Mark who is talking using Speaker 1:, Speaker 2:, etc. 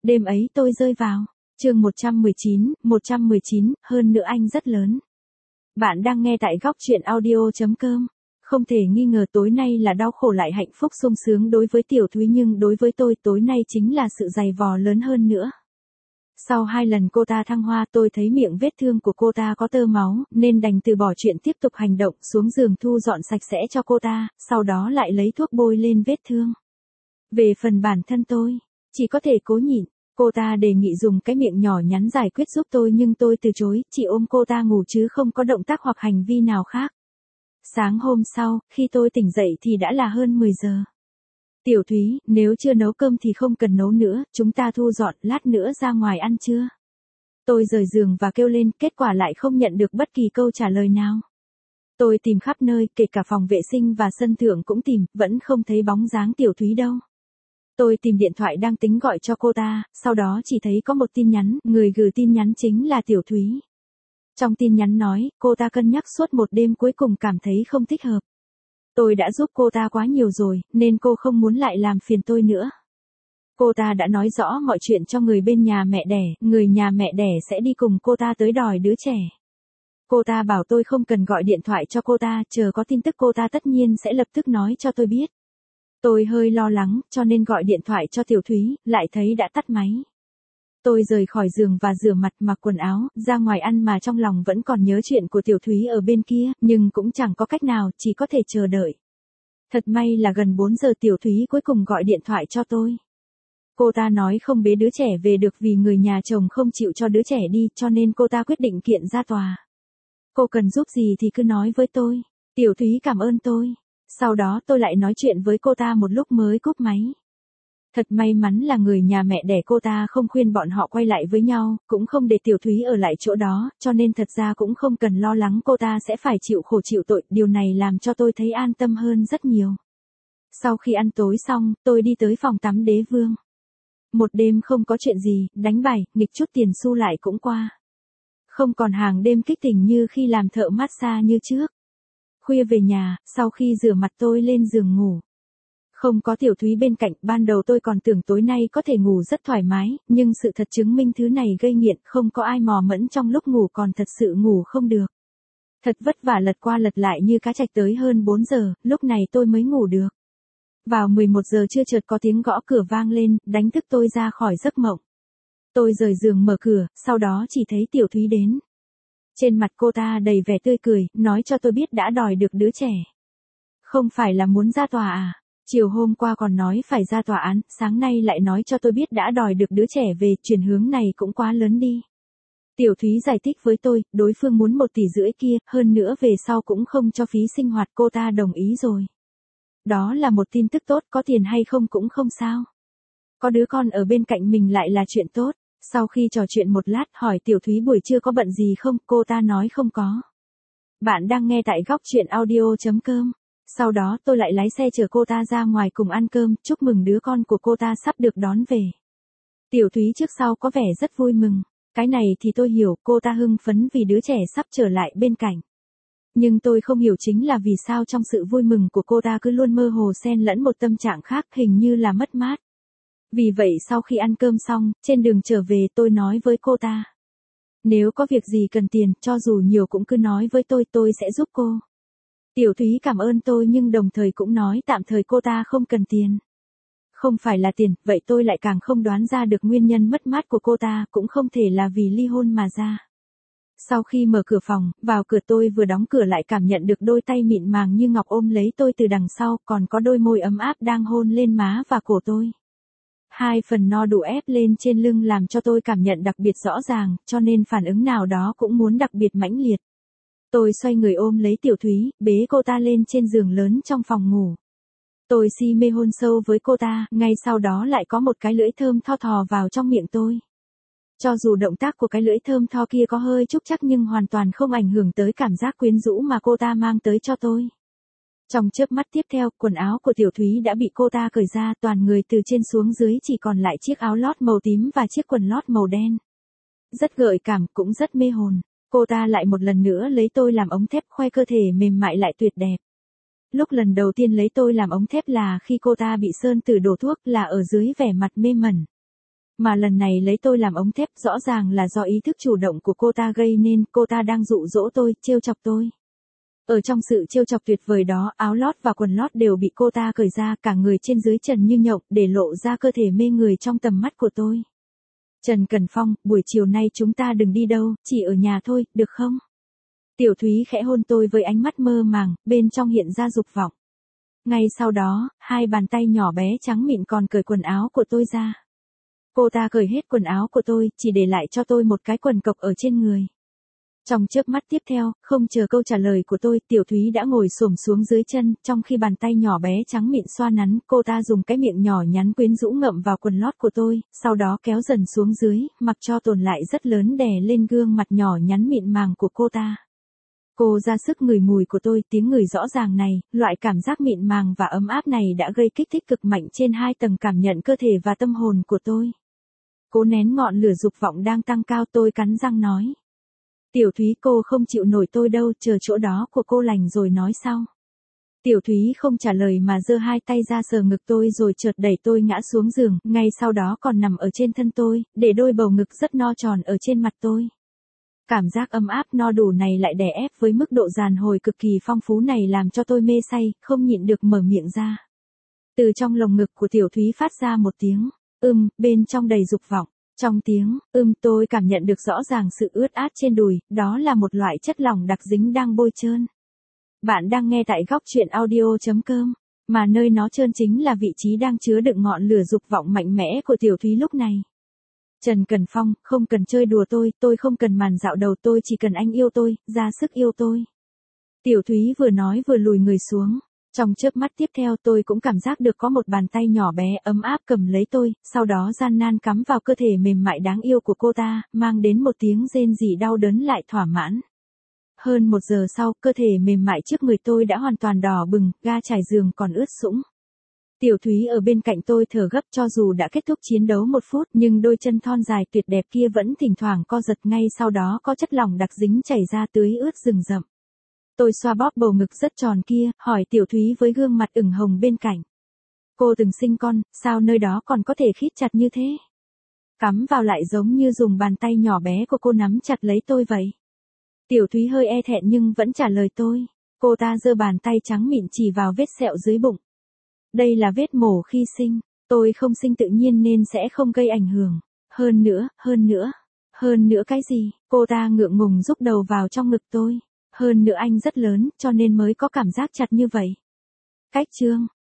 Speaker 1: Đêm ấy tôi rơi vào. Chương 119, hơn nữa anh rất lớn. Bạn đang nghe tại góc truyện audio.com. Không thể nghi ngờ tối nay là đau khổ lại hạnh phúc sung sướng đối với Tiểu Thúy, nhưng đối với tôi tối nay chính là sự dày vò lớn hơn nữa. Sau 2 lần cô ta thăng hoa, tôi thấy miệng vết thương của cô ta có tơ máu, nên đành từ bỏ chuyện tiếp tục hành động, xuống giường thu dọn sạch sẽ cho cô ta, sau đó lại lấy thuốc bôi lên vết thương. Về phần bản thân tôi, chỉ có thể cố nhịn. Cô ta đề nghị dùng cái miệng nhỏ nhắn giải quyết giúp tôi, nhưng tôi từ chối, chỉ ôm cô ta ngủ chứ không có động tác hoặc hành vi nào khác. Sáng hôm sau, khi tôi tỉnh dậy thì đã là hơn 10 giờ. Tiểu Thúy, nếu chưa nấu cơm thì không cần nấu nữa, chúng ta thu dọn, lát nữa ra ngoài ăn trưa. Tôi rời giường và kêu lên, kết quả lại không nhận được bất kỳ câu trả lời nào. Tôi tìm khắp nơi, kể cả phòng vệ sinh và sân thượng cũng tìm, vẫn không thấy bóng dáng Tiểu Thúy đâu. Tôi tìm điện thoại đang tính gọi cho cô ta, sau đó chỉ thấy có một tin nhắn, người gửi tin nhắn chính là Tiểu Thúy. Trong tin nhắn nói, cô ta cân nhắc suốt một đêm cuối cùng cảm thấy không thích hợp. Tôi đã giúp cô ta quá nhiều rồi, nên cô không muốn lại làm phiền tôi nữa. Cô ta đã nói rõ mọi chuyện cho người bên nhà mẹ đẻ, người nhà mẹ đẻ sẽ đi cùng cô ta tới đòi đứa trẻ. Cô ta bảo tôi không cần gọi điện thoại cho cô ta, chờ có tin tức cô ta tất nhiên sẽ lập tức nói cho tôi biết. Tôi hơi lo lắng, cho nên gọi điện thoại cho Tiểu Thúy, lại thấy đã tắt máy. Tôi rời khỏi giường và rửa mặt, mặc quần áo, ra ngoài ăn mà trong lòng vẫn còn nhớ chuyện của Tiểu Thúy ở bên kia, nhưng cũng chẳng có cách nào, chỉ có thể chờ đợi. Thật may là gần 4 giờ Tiểu Thúy cuối cùng gọi điện thoại cho tôi. Cô ta nói không bế đứa trẻ về được vì người nhà chồng không chịu cho đứa trẻ đi, cho nên cô ta quyết định kiện ra tòa. Cô cần giúp gì thì cứ nói với tôi. Tiểu Thúy cảm ơn tôi. Sau đó tôi lại nói chuyện với cô ta một lúc mới cúp máy. Thật may mắn là người nhà mẹ đẻ cô ta không khuyên bọn họ quay lại với nhau, cũng không để Tiểu Thúy ở lại chỗ đó, cho nên thật ra cũng không cần lo lắng cô ta sẽ phải chịu khổ chịu tội, điều này làm cho tôi thấy an tâm hơn rất nhiều. Sau khi ăn tối xong, tôi đi tới phòng tắm Đế Vương. Một đêm không có chuyện gì, đánh bài, nghịch chút tiền xu lại cũng qua. Không còn hàng đêm kích tình như khi làm thợ massage như trước. Khuya về nhà, sau khi rửa mặt tôi lên giường ngủ. Không có Tiểu Thúy bên cạnh, ban đầu tôi còn tưởng tối nay có thể ngủ rất thoải mái, nhưng sự thật chứng minh thứ này gây nghiện, không có ai mò mẫm trong lúc ngủ còn thật sự ngủ không được. Thật vất vả lật qua lật lại như cá trạch tới hơn 4 giờ, lúc này tôi mới ngủ được. Vào 11 giờ trưa chợt có tiếng gõ cửa vang lên, đánh thức tôi ra khỏi giấc mộng. Tôi rời giường mở cửa, sau đó chỉ thấy Tiểu Thúy đến. Trên mặt cô ta đầy vẻ tươi cười, nói cho tôi biết đã đòi được đứa trẻ. Không phải là muốn ra tòa à? Chiều hôm qua còn nói phải ra tòa án, sáng nay lại nói cho tôi biết đã đòi được đứa trẻ về, chuyển hướng này cũng quá lớn đi. Tiểu Thúy giải thích với tôi, đối phương muốn 1,5 tỷ kia, hơn nữa về sau cũng không cho phí sinh hoạt, cô ta đồng ý rồi. Đó là một tin tức tốt, có tiền hay không cũng không sao. Có đứa con ở bên cạnh mình lại là chuyện tốt. Sau khi trò chuyện một lát hỏi Tiểu Thúy buổi trưa có bận gì không, cô ta nói không có. Bạn đang nghe tại góc truyện audio.com. Sau đó tôi lại lái xe chở cô ta ra ngoài cùng ăn cơm, chúc mừng đứa con của cô ta sắp được đón về. Tiểu Thúy trước sau có vẻ rất vui mừng. Cái này thì tôi hiểu, cô ta hưng phấn vì đứa trẻ sắp trở lại bên cạnh. Nhưng tôi không hiểu chính là vì sao trong sự vui mừng của cô ta cứ luôn mơ hồ xen lẫn một tâm trạng khác, hình như là mất mát. Vì vậy sau khi ăn cơm xong, trên đường trở về tôi nói với cô ta. Nếu có việc gì cần tiền, cho dù nhiều cũng cứ nói với tôi sẽ giúp cô. Tiểu Thúy cảm ơn tôi nhưng đồng thời cũng nói tạm thời cô ta không cần tiền. Không phải là tiền, vậy tôi lại càng không đoán ra được nguyên nhân mất mát của cô ta, cũng không thể là vì ly hôn mà ra. Sau khi mở cửa phòng, vào cửa tôi vừa đóng cửa lại cảm nhận được đôi tay mịn màng như ngọc ôm lấy tôi từ đằng sau, còn có đôi môi ấm áp đang hôn lên má và cổ tôi. 2 phần no đủ ép lên trên lưng làm cho tôi cảm nhận đặc biệt rõ ràng, cho nên phản ứng nào đó cũng muốn đặc biệt mãnh liệt. Tôi xoay người ôm lấy Tiểu Thúy, bế cô ta lên trên giường lớn trong phòng ngủ. Tôi si mê hôn sâu với cô ta, ngay sau đó lại có một cái lưỡi thơm tho thò vào trong miệng tôi. Cho dù động tác của cái lưỡi thơm tho kia có hơi trúc trắc nhưng hoàn toàn không ảnh hưởng tới cảm giác quyến rũ mà cô ta mang tới cho tôi. Trong chớp mắt tiếp theo, quần áo của Tiểu Thúy đã bị cô ta cởi ra, toàn người từ trên xuống dưới chỉ còn lại chiếc áo lót màu tím và chiếc quần lót màu đen. Rất gợi cảm, cũng rất mê hồn. Cô ta lại một lần nữa lấy tôi làm ống thép, khoe cơ thể mềm mại lại tuyệt đẹp. Lúc lần đầu tiên lấy tôi làm ống thép là khi cô ta bị Sơn Tử đổ thuốc, là ở dưới vẻ mặt mê mẩn. Mà lần này lấy tôi làm ống thép rõ ràng là do ý thức chủ động của cô ta gây nên, cô ta đang dụ dỗ tôi, trêu chọc tôi. Ở trong sự trêu chọc tuyệt vời đó, áo lót và quần lót đều bị cô ta cởi ra, cả người trên dưới trần như nhộng, để lộ ra cơ thể mê người trong tầm mắt của tôi. Trần Cần Phong, buổi chiều nay chúng ta đừng đi đâu, chỉ ở nhà thôi, được không? Tiểu Thúy khẽ hôn tôi với ánh mắt mơ màng, bên trong hiện ra dục vọng. Ngay sau đó, hai bàn tay nhỏ bé trắng mịn còn cởi quần áo của tôi ra. Cô ta cởi hết quần áo của tôi, chỉ để lại cho tôi một cái quần cộc ở trên người. Trong chớp mắt tiếp theo, không chờ câu trả lời của tôi, Tiểu Thúy đã ngồi xổm xuống dưới chân, trong khi bàn tay nhỏ bé trắng mịn xoa nắn, cô ta dùng cái miệng nhỏ nhắn quyến rũ ngậm vào quần lót của tôi, sau đó kéo dần xuống dưới, mặc cho tồn lại rất lớn đè lên gương mặt nhỏ nhắn mịn màng của cô ta. Cô ra sức ngửi mùi của tôi, tiếng ngửi rõ ràng này, loại cảm giác mịn màng và ấm áp này đã gây kích thích cực mạnh trên hai tầng cảm nhận cơ thể và tâm hồn của tôi. Cố nén ngọn lửa dục vọng đang tăng cao, tôi cắn răng nói. Tiểu Thúy, cô không chịu nổi tôi đâu, chờ chỗ đó của cô lành rồi nói sau. Tiểu Thúy không trả lời mà giơ hai tay ra sờ ngực tôi rồi chợt đẩy tôi ngã xuống giường, ngay sau đó còn nằm ở trên thân tôi, để đôi bầu ngực rất no tròn ở trên mặt tôi. Cảm giác ấm áp no đủ này lại đè ép với mức độ dàn hồi cực kỳ phong phú này làm cho tôi mê say, không nhịn được mở miệng ra. Từ trong lồng ngực của Tiểu Thúy phát ra một tiếng, bên trong đầy dục vọng. Trong tiếng, tôi cảm nhận được rõ ràng sự ướt át trên đùi, đó là một loại chất lỏng đặc dính đang bôi trơn. Bạn đang nghe tại góc truyện audio.com, mà nơi nó trơn chính là vị trí đang chứa đựng ngọn lửa dục vọng mạnh mẽ của Tiểu Thúy lúc này. Trần Cần Phong, không cần chơi đùa tôi không cần màn dạo đầu, tôi chỉ cần anh yêu tôi, ra sức yêu tôi. Tiểu Thúy vừa nói vừa lùi người xuống. Trong chớp mắt tiếp theo tôi cũng cảm giác được có một bàn tay nhỏ bé ấm áp cầm lấy tôi, sau đó gian nan cắm vào cơ thể mềm mại đáng yêu của cô ta, mang đến một tiếng rên rỉ đau đớn lại thỏa mãn. Hơn 1 giờ sau, cơ thể mềm mại trước người tôi đã hoàn toàn đỏ bừng, ga trải giường còn ướt sũng. Tiểu Thúy ở bên cạnh tôi thở gấp, cho dù đã kết thúc chiến đấu 1 phút nhưng đôi chân thon dài tuyệt đẹp kia vẫn thỉnh thoảng co giật, ngay sau đó có chất lỏng đặc dính chảy ra tưới ướt rừng rậm. Tôi xoa bóp bầu ngực rất tròn kia, hỏi Tiểu Thúy với gương mặt ửng hồng bên cạnh. Cô từng sinh con, sao nơi đó còn có thể khít chặt như thế? Cắm vào lại giống như dùng bàn tay nhỏ bé của cô nắm chặt lấy tôi vậy. Tiểu Thúy hơi e thẹn nhưng vẫn trả lời tôi. Cô ta giơ bàn tay trắng mịn chỉ vào vết sẹo dưới bụng. Đây là vết mổ khi sinh, tôi không sinh tự nhiên nên sẽ không gây ảnh hưởng. Hơn nữa cái gì? Cô ta ngượng ngùng rúc đầu vào trong ngực tôi. Hơn nữa anh rất lớn, cho nên mới có cảm giác chặt như vậy. Cách chương